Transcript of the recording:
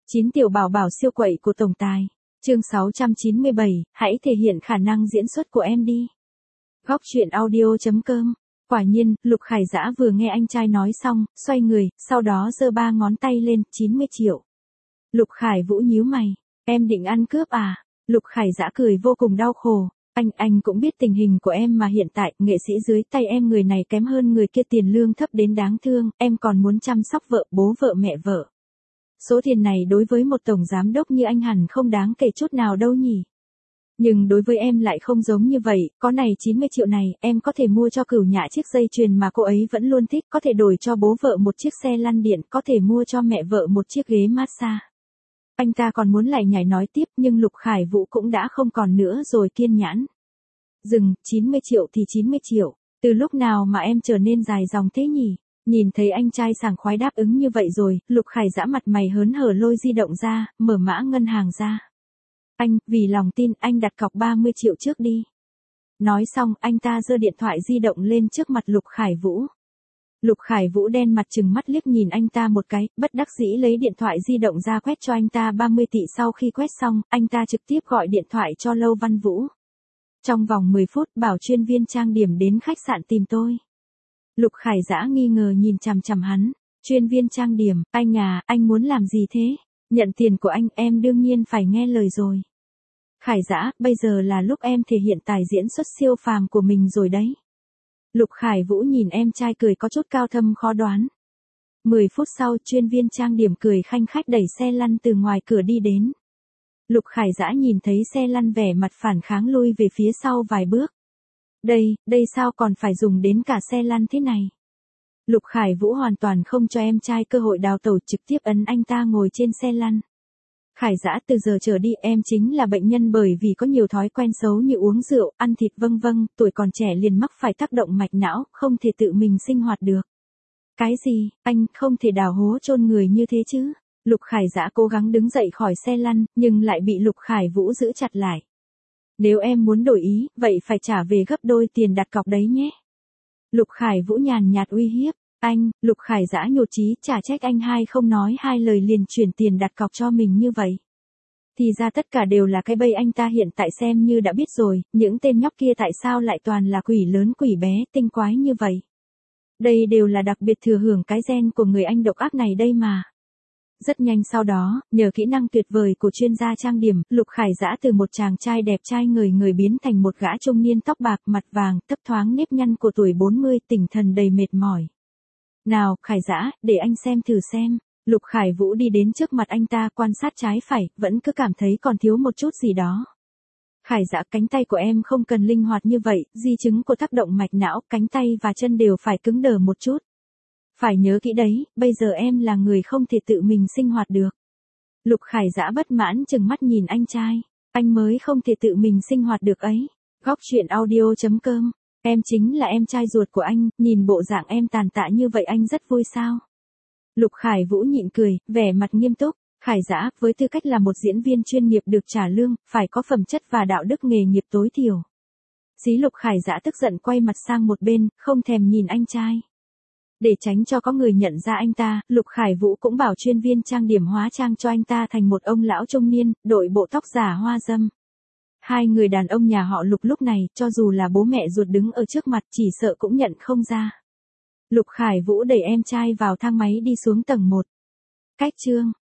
9 tiểu bảo bảo siêu quậy của tổng tài. Chương 697, hãy thể hiện khả năng diễn xuất của em đi. Góc truyện audio.com. Quả nhiên, Lục Khải Dã vừa nghe anh trai nói xong, xoay người, sau đó giơ 3 ngón tay lên, 90 triệu. Lục Khải Vũ nhíu mày, em định ăn cướp à? Lục Khải Dã cười vô cùng đau khổ. Anh cũng biết tình hình của em mà hiện tại, nghệ sĩ dưới tay em người này kém hơn người kia tiền lương thấp đến đáng thương, em còn muốn chăm sóc vợ, bố vợ mẹ vợ. Số tiền này đối với một tổng giám đốc như anh hẳn không đáng kể chút nào đâu nhỉ. Nhưng đối với em lại không giống như vậy, có này 90 triệu này, em có thể mua cho Cửu Nhã chiếc dây chuyền mà cô ấy vẫn luôn thích, có thể đổi cho bố vợ một chiếc xe lăn điện, có thể mua cho mẹ vợ một chiếc ghế massage. Anh ta còn muốn lại nhảy nói tiếp nhưng Lục Khải Vũ cũng đã không còn nữa rồi kiên nhẫn. Dừng, 90 triệu thì 90 triệu, từ lúc nào mà em trở nên dài dòng thế nhỉ? Nhìn thấy anh trai sảng khoái đáp ứng như vậy rồi, Lục Khải Dã mặt mày hớn hở lôi di động ra, mở mã ngân hàng ra. Anh, vì lòng tin, anh đặt cọc 30 triệu trước đi. Nói xong, anh ta giơ điện thoại di động lên trước mặt Lục Khải Vũ. Lục Khải Vũ đen mặt trừng mắt liếc nhìn anh ta một cái, bất đắc dĩ lấy điện thoại di động ra quét cho anh ta 30 tỷ. Sau khi quét xong, anh ta trực tiếp gọi điện thoại cho Lâu Văn Vũ. Trong vòng 10 phút bảo chuyên viên trang điểm đến khách sạn tìm tôi. Lục Khải Dã nghi ngờ nhìn chằm chằm hắn. Chuyên viên trang điểm, anh à, anh muốn làm gì thế? Nhận tiền của anh, em đương nhiên phải nghe lời rồi. Khải Dã, bây giờ là lúc em thể hiện tài diễn xuất siêu phàm của mình rồi đấy. Lục Khải Vũ nhìn em trai cười có chút cao thâm khó đoán. 10 phút sau, chuyên viên trang điểm cười khanh khách đẩy xe lăn từ ngoài cửa đi đến. Lục Khải Dã nhìn thấy xe lăn vẻ mặt phản kháng lui về phía sau vài bước. Đây sao còn phải dùng đến cả xe lăn thế này? Lục Khải Vũ hoàn toàn không cho em trai cơ hội đào tẩu, trực tiếp ấn anh ta ngồi trên xe lăn. Khải Dã, từ giờ trở đi em chính là bệnh nhân bởi vì có nhiều thói quen xấu như uống rượu, ăn thịt vân, tuổi còn trẻ liền mắc phải tác động mạch não, không thể tự mình sinh hoạt được. Cái gì, anh không thể đào hố chôn người như thế chứ? Lục Khải Dã cố gắng đứng dậy khỏi xe lăn, nhưng lại bị Lục Khải Vũ giữ chặt lại. Nếu em muốn đổi ý, vậy phải trả về gấp đôi tiền đặt cọc đấy nhé. Lục Khải Vũ nhàn nhạt uy hiếp. Anh, Lục Khải Dã nhột chí, chả trách anh hai không nói hai lời liền chuyển tiền đặt cọc cho mình như vậy. Thì ra tất cả đều là cái bẫy anh ta hiện tại xem như đã biết rồi, những tên nhóc kia tại sao lại toàn là quỷ lớn quỷ bé, tinh quái như vậy. Đây đều là đặc biệt thừa hưởng cái gen của người anh độc ác này đây mà. Rất nhanh sau đó, nhờ kỹ năng tuyệt vời của chuyên gia trang điểm, Lục Khải Dã từ một chàng trai đẹp trai người biến thành một gã trung niên tóc bạc, mặt vàng, thấp thoáng nếp nhăn của tuổi 40, tinh thần đầy mệt mỏi. Nào, Khải Dã, để anh xem thử xem. Lục Khải Vũ đi đến trước mặt anh ta quan sát trái phải, vẫn cứ cảm thấy còn thiếu một chút gì đó. Khải Dã, cánh tay của em không cần linh hoạt như vậy, di chứng của tác động mạch não, cánh tay và chân đều phải cứng đờ một chút. Phải nhớ kỹ đấy, bây giờ em là người không thể tự mình sinh hoạt được. Lục Khải Dã bất mãn chừng mắt nhìn anh trai. Anh mới không thể tự mình sinh hoạt được ấy. Góc truyện audio.com. Em chính là em trai ruột của anh, nhìn bộ dạng em tàn tạ như vậy anh rất vui sao? Lục Khải Vũ nhịn cười, vẻ mặt nghiêm túc. Khải Dã, với tư cách là một diễn viên chuyên nghiệp được trả lương, phải có phẩm chất và đạo đức nghề nghiệp tối thiểu. Dí Lục Khải Dã tức giận quay mặt sang một bên, không thèm nhìn anh trai. Để tránh cho có người nhận ra anh ta, Lục Khải Vũ cũng bảo chuyên viên trang điểm hóa trang cho anh ta thành một ông lão trung niên, đội bộ tóc giả hoa râm. Hai người đàn ông nhà họ Lục lúc này, cho dù là bố mẹ ruột đứng ở trước mặt chỉ sợ cũng nhận không ra. Lục Khải Vũ đẩy em trai vào thang máy đi xuống tầng 1. Cách chương.